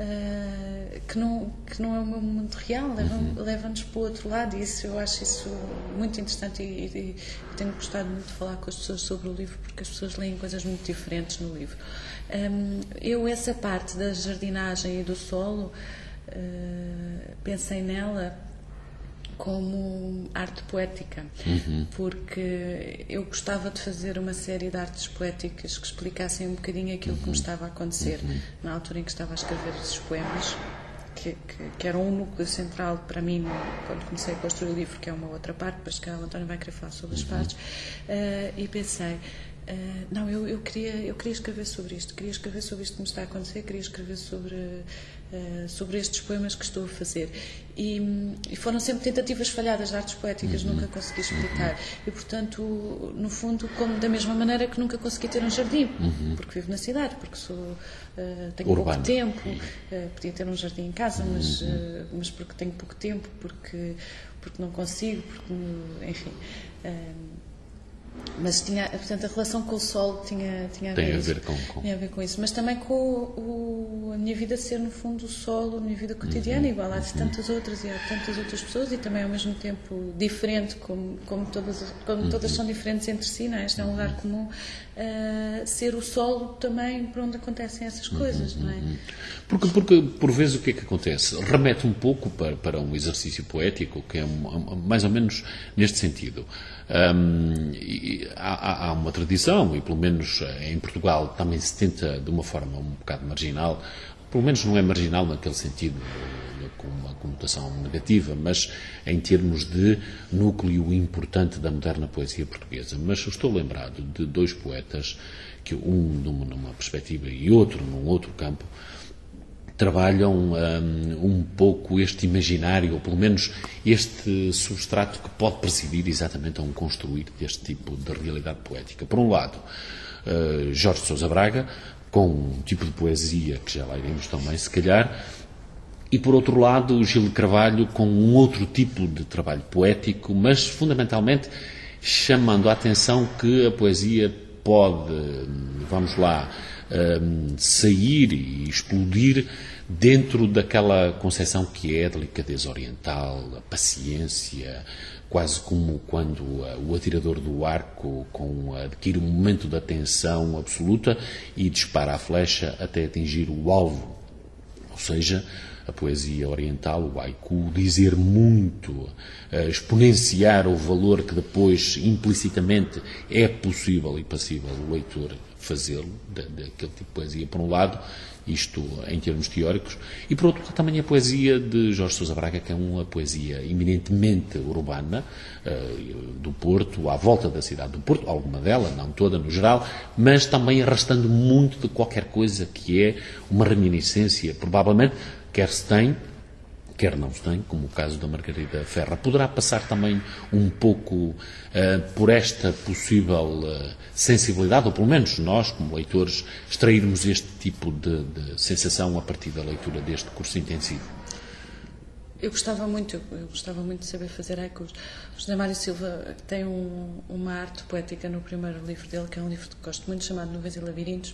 uh, que, não, que não é o meu mundo real, leva, uhum. leva-nos para o outro lado, e isso, eu acho isso muito interessante, e, e, e tenho gostado muito de falar com as pessoas sobre o livro, porque as pessoas leem coisas muito diferentes no livro. Um, eu, essa parte da jardinagem e do solo, uh, pensei nela como arte poética, uhum. porque eu gostava de fazer uma série de artes poéticas que explicassem um bocadinho aquilo uhum. que me estava a acontecer uhum. na altura em que estava a escrever esses poemas, que, que, que eram um núcleo central para mim quando comecei a construir o livro, que é uma outra parte, depois que o António vai querer falar sobre as uhum. partes, uh, e pensei, Uh, não, eu, eu, queria, eu queria escrever sobre isto, queria escrever sobre isto que me está a acontecer, queria escrever sobre, uh, sobre estes poemas que estou a fazer. E, e foram sempre tentativas falhadas de artes poéticas, uhum. nunca consegui explicar. E, portanto, no fundo, como da mesma maneira que nunca consegui ter um jardim, uhum. porque vivo na cidade, porque sou, uh, tenho Urbano. pouco tempo, uh, podia ter um jardim em casa, uhum. mas, uh, mas porque tenho pouco tempo, porque, porque não consigo, porque, enfim... Uh, Mas tinha, portanto, a relação com o solo tinha, tinha, a, Tem ver a, ver isso, com, com... tinha a ver com isso. Mas também com o, o, a minha vida ser, no fundo, o solo, a minha vida cotidiana, uhum. igual há de tantas outras e há tantas outras pessoas, e também ao mesmo tempo diferente, como, como, todas, como uhum. todas são diferentes entre si, não é? Este é um lugar comum. Uh, ser o solo também por onde acontecem essas coisas, uhum. não é? Porque, porque, por vezes, o que é que acontece? Remete um pouco para, para um exercício poético, que é um, mais ou menos neste sentido. Um, e há, há uma tradição, e pelo menos em Portugal também se tenta de uma forma um bocado marginal, pelo menos não é marginal naquele sentido, com uma conotação negativa, mas em termos de núcleo importante da moderna poesia portuguesa. Mas eu estou lembrado de dois poetas, que um numa, numa perspectiva e outro num outro campo, trabalham um, um pouco este imaginário, ou pelo menos este substrato que pode presidir exatamente a um construir deste tipo de realidade poética. Por um lado, uh, Jorge de Sousa Braga, com um tipo de poesia que já lá iremos também, se calhar, e por outro lado, Gil de Carvalho, com um outro tipo de trabalho poético, mas fundamentalmente chamando a atenção que a poesia pode, vamos lá, Um, sair e explodir dentro daquela concepção que é a delicadeza oriental, a paciência, quase como quando uh, o atirador do arco com, uh, adquire um momento de atenção absoluta e dispara a flecha até atingir o alvo. Ou seja, a poesia oriental, o haiku, dizer muito, uh, exponenciar o valor que depois, implicitamente, é possível e passível o leitor fazê-lo, daquele tipo de poesia, por um lado, isto em termos teóricos, e por outro lado também a poesia de Jorge de Sousa Braga, que é uma poesia eminentemente urbana, uh, do Porto, à volta da cidade do Porto, alguma dela, não toda no geral, mas também arrastando muito de qualquer coisa que é uma reminiscência, provavelmente, quer se tem, quer não se tem, como o caso da Margarida Ferra. Poderá passar também um pouco uh, por esta possível uh, sensibilidade, ou pelo menos nós, como leitores, extrairmos este tipo de, de sensação a partir da leitura deste curso intensivo? Eu gostava muito, eu gostava muito de saber fazer haikus. O José Mário Silva tem um, uma arte poética no primeiro livro dele, que é um livro que gosto muito, chamado Nuvens e Labirintos,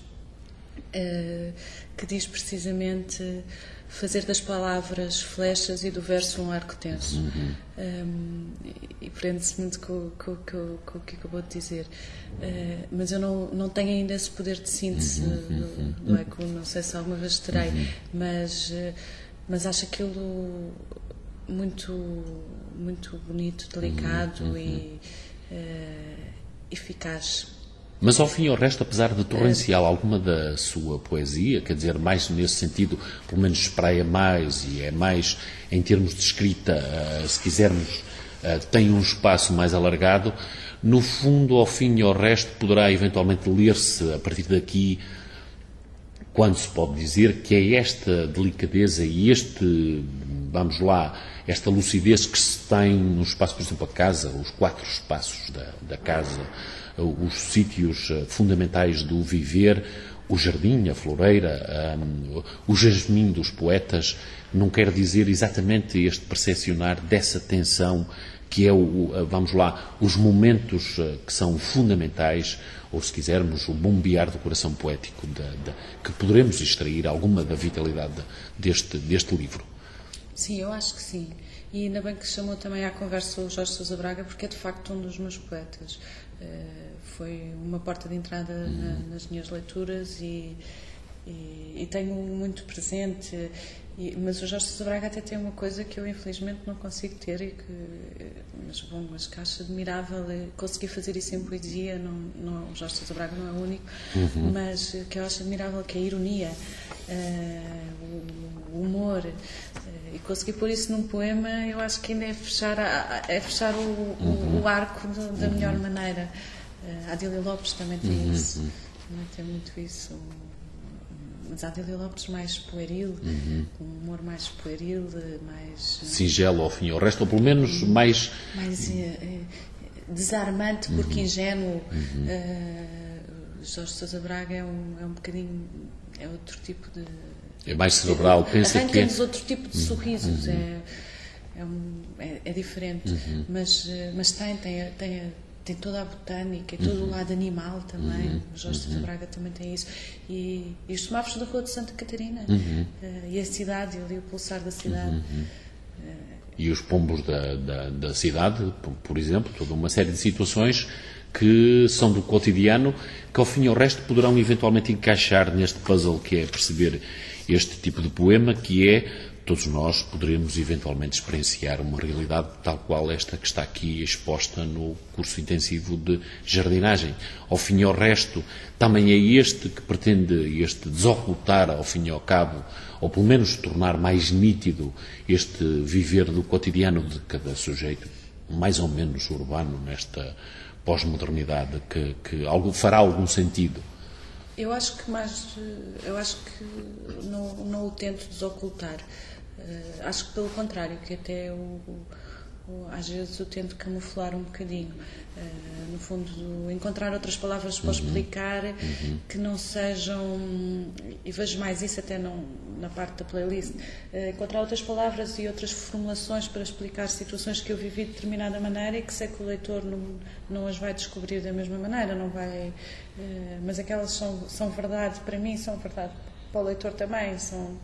uh, que diz precisamente fazer das palavras flechas e do verso um arco tenso. Uhum. Um, e, e prende-se muito com, com, com, com o que acabou de dizer. Uh, mas eu não, não tenho ainda esse poder de síntese uhum. do, do haiku, não sei se alguma vez terei, uhum. mas, uh, mas acho aquilo muito, muito bonito, delicado uhum. e uh, eficaz. Mas ao fim e ao resto, apesar de torrencial alguma da sua poesia, quer dizer, mais nesse sentido, pelo menos espraia mais e é mais, em termos de escrita, uh, se quisermos, uh, tem um espaço mais alargado, no fundo, ao fim e ao resto, poderá eventualmente ler-se, a partir daqui, quando se pode dizer que é esta delicadeza e este, vamos lá, esta lucidez que se tem no espaço, por exemplo, a casa, os quatro espaços da, da casa, os sítios fundamentais do viver, o jardim, a floreira, um, o jasmim dos poetas, não quer dizer exatamente este percepcionar dessa tensão que é, o, vamos lá, os momentos que são fundamentais, ou se quisermos, o bombear do coração poético, de, de, que poderemos extrair alguma da vitalidade deste, deste livro. Sim, eu acho que sim. E ainda bem que chamou também à conversa o Jorge de Sousa Braga, porque é de facto um dos meus poetas. Uh, foi uma porta de entrada na, nas minhas leituras e, e, e tenho muito presente. E, mas o Jorge de Sousa Braga até tem uma coisa que eu infelizmente não consigo ter, e que, mas bom, mas que acho admirável, conseguir fazer isso em poesia. Não, não, o Jorge de Sousa Braga não é o único, uhum. mas que eu acho admirável, que é a ironia, uh, o humor, uh, e conseguir pôr isso num poema, eu acho que ainda é fechar, a, é fechar o, uhum. o, o arco do, da uhum. melhor maneira. Uh, a Adília Lopes também tem uhum. isso, também tem muito isso. Mas a Adília Lopes mais pueril, uhum. com um humor mais pueril, mais... singelo ao fim e ao resto, ou pelo menos mais... mais uh, desarmante, porque uhum. ingênuo. Uhum. Uh, Jorge de Sousa Braga é um, é um bocadinho... é outro tipo de... é mais cerebral, pensa que é... arranca-nos outro tipo de sorrisos, uhum. é, é, um, é, é diferente, uhum. mas, mas tem, tem, tem, tem toda a botânica e todo uhum. o lado animal também. Uhum. O Jorge uhum. de Braga também tem isso. E, e os semáforos da Rua de Santa Catarina. Uhum. Uh, e a cidade, ali o pulsar da cidade. Uhum. Uh, e os pombos da, da, da cidade, por exemplo, toda uma série de situações que são do cotidiano, que ao fim e ao resto poderão eventualmente encaixar neste puzzle que é perceber este tipo de poema, que é, todos nós poderemos eventualmente experienciar uma realidade tal qual esta que está aqui exposta no curso intensivo de jardinagem. Ao fim e ao resto, também é este que pretende este desocultar, ao fim e ao cabo, ou pelo menos tornar mais nítido este viver do cotidiano de cada sujeito, mais ou menos urbano, nesta pós-modernidade, que, que algo, fará algum sentido. Eu acho que mais, eu acho que não, não o tento desocultar. Uh, acho que pelo contrário, que até o, o, às vezes eu tento camuflar um bocadinho. Uh, no fundo, encontrar outras palavras para uhum. explicar uhum. que não sejam, e vejo mais isso até não, na parte da playlist, uh, encontrar outras palavras e outras formulações para explicar situações que eu vivi de determinada maneira e que sei que o leitor não, não as vai descobrir da mesma maneira, não vai, uh, mas aquelas são, são verdade para mim, são verdade para o leitor também, são, uh,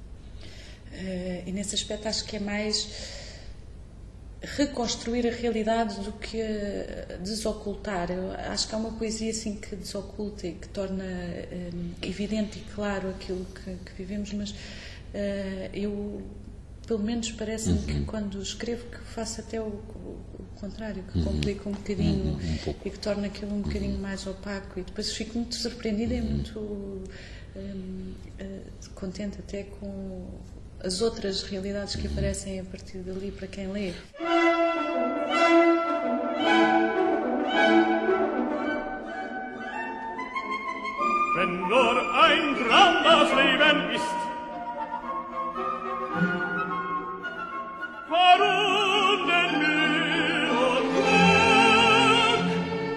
e nesse aspecto acho que é mais reconstruir a realidade do que desocultar. Eu acho que há uma poesia assim que desoculta e que torna um, evidente e claro aquilo que, que vivemos, mas uh, eu, pelo menos parece-me uhum. que quando escrevo que faço até o, o, o contrário, que uhum. complico um bocadinho uhum. um e que torna aquilo um bocadinho uhum. mais opaco, e depois fico muito surpreendida uhum. e muito um, uh, contente até com as outras realidades que aparecem a partir dali para quem lê. Wenn nur ein Traum das Leben ist, warum denn Mühe und Glück?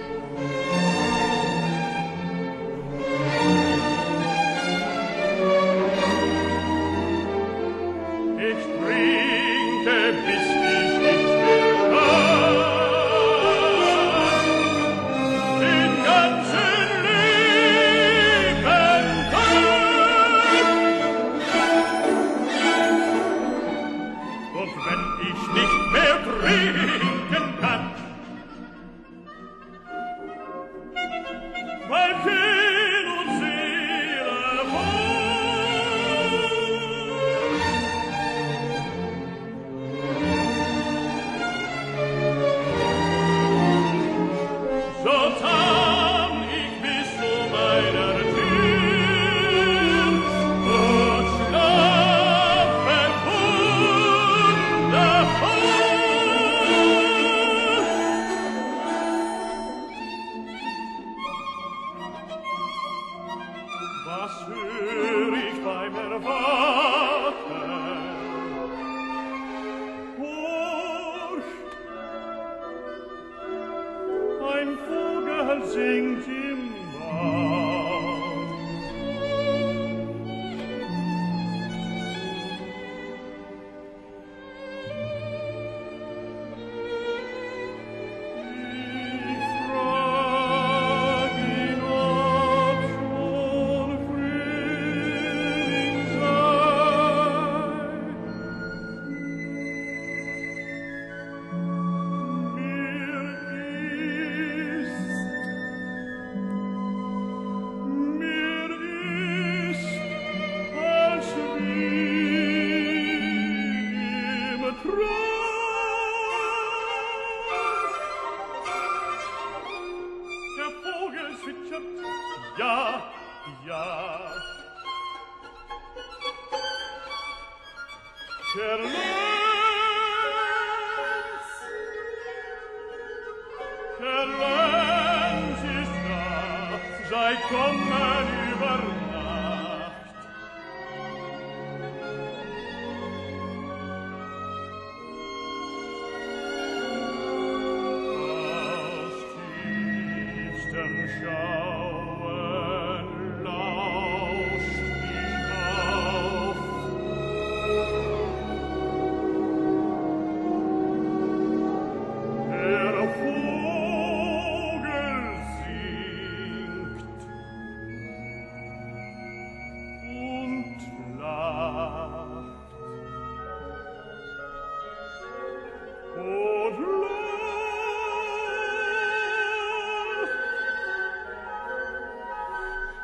Ich trinke, bis ich nicht mehr kann, den ganzen Leben Tag. Und wenn ich nicht mehr trinken kann, weil Sinn und Seele wohl, so tann ich bis zu meiner Tür und schlafe wundervoll. Was hör ich beim Erwachen? Horch! Ein Vogel singt im Bach. Ich frag ihn, ob schon Frühling sei. Mir ist, mir ist, als wie im Traum. Der Vogel zwitschert, ja, ja. Der Lenz, der Lenz ist da, sei kommen über Nacht. Aus tiefsten Schauen lauscht ich auf. Der Vogel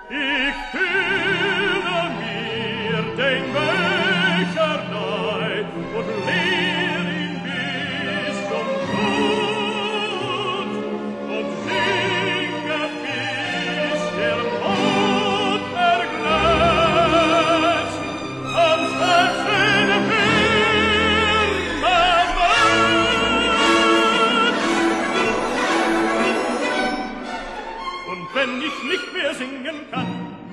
Ich fühle mir den Becher nahe und leer ihn bis zum Grund und singe bis der Mond erglänzt am Herzen Firmament. Und wenn ich nicht mehr singen kann,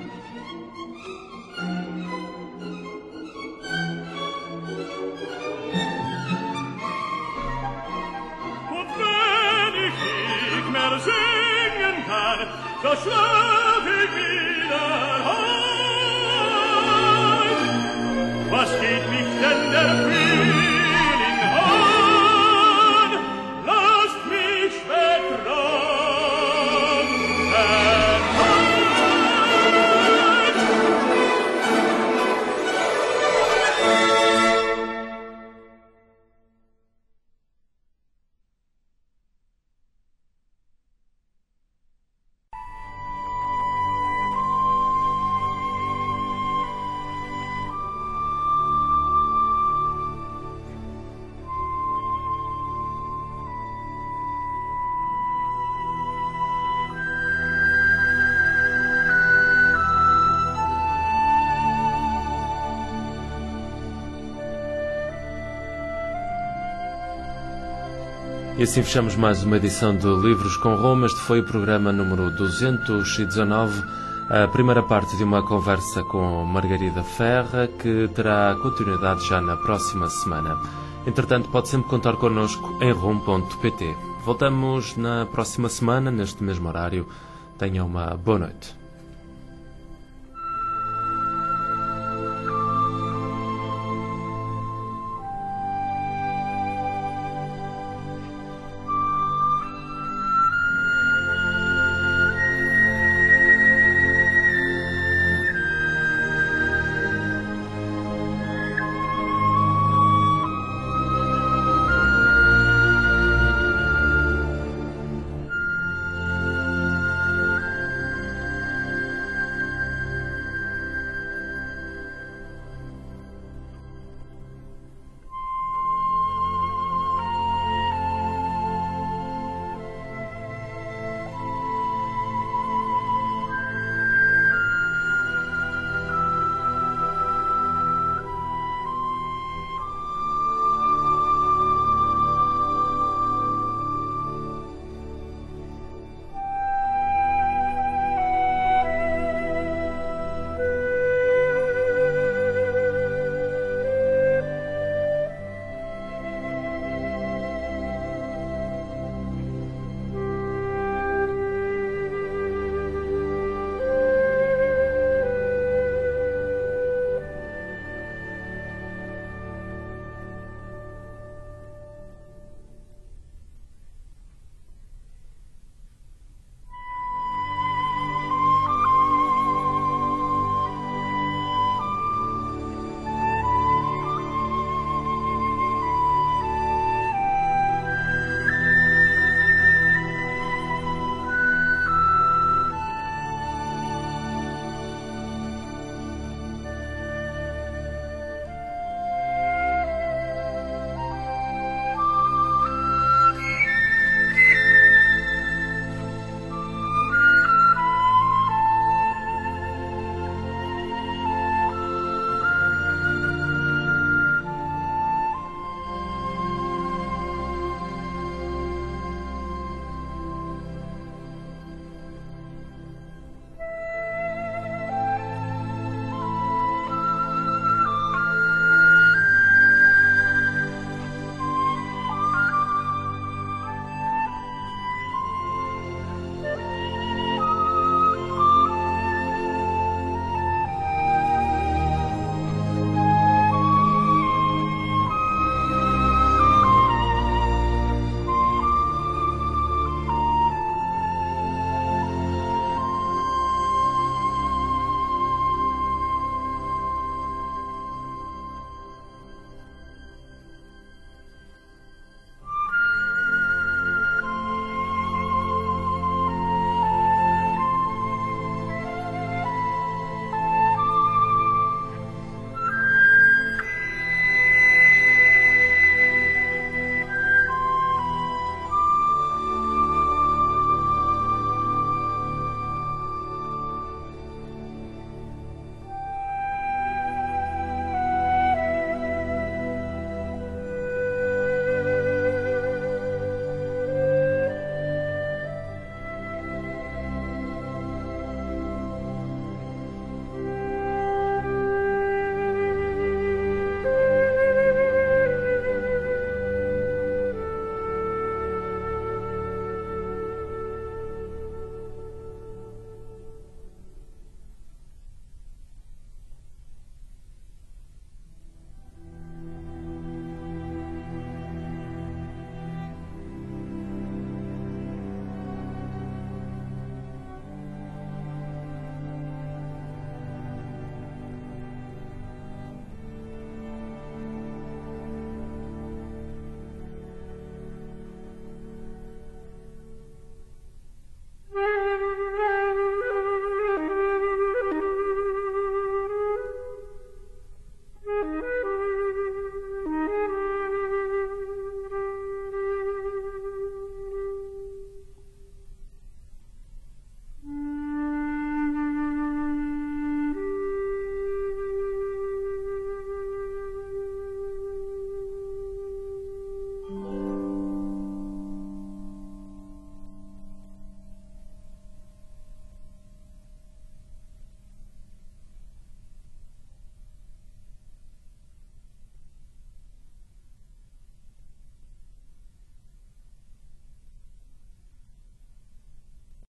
und wenn ich nicht mehr singen kann, so schlaf ich wieder ein. Was geht mich denn der Frühling an? Lasst mich wegtragen. E assim fechamos mais uma edição de Livros com Roma. Este foi o programa número duzentos e dezanove, a primeira parte de uma conversa com Margarida Ferra, que terá continuidade já na próxima semana. Entretanto, pode sempre contar connosco em rom ponto pt. Voltamos na próxima semana, neste mesmo horário. Tenha uma boa noite.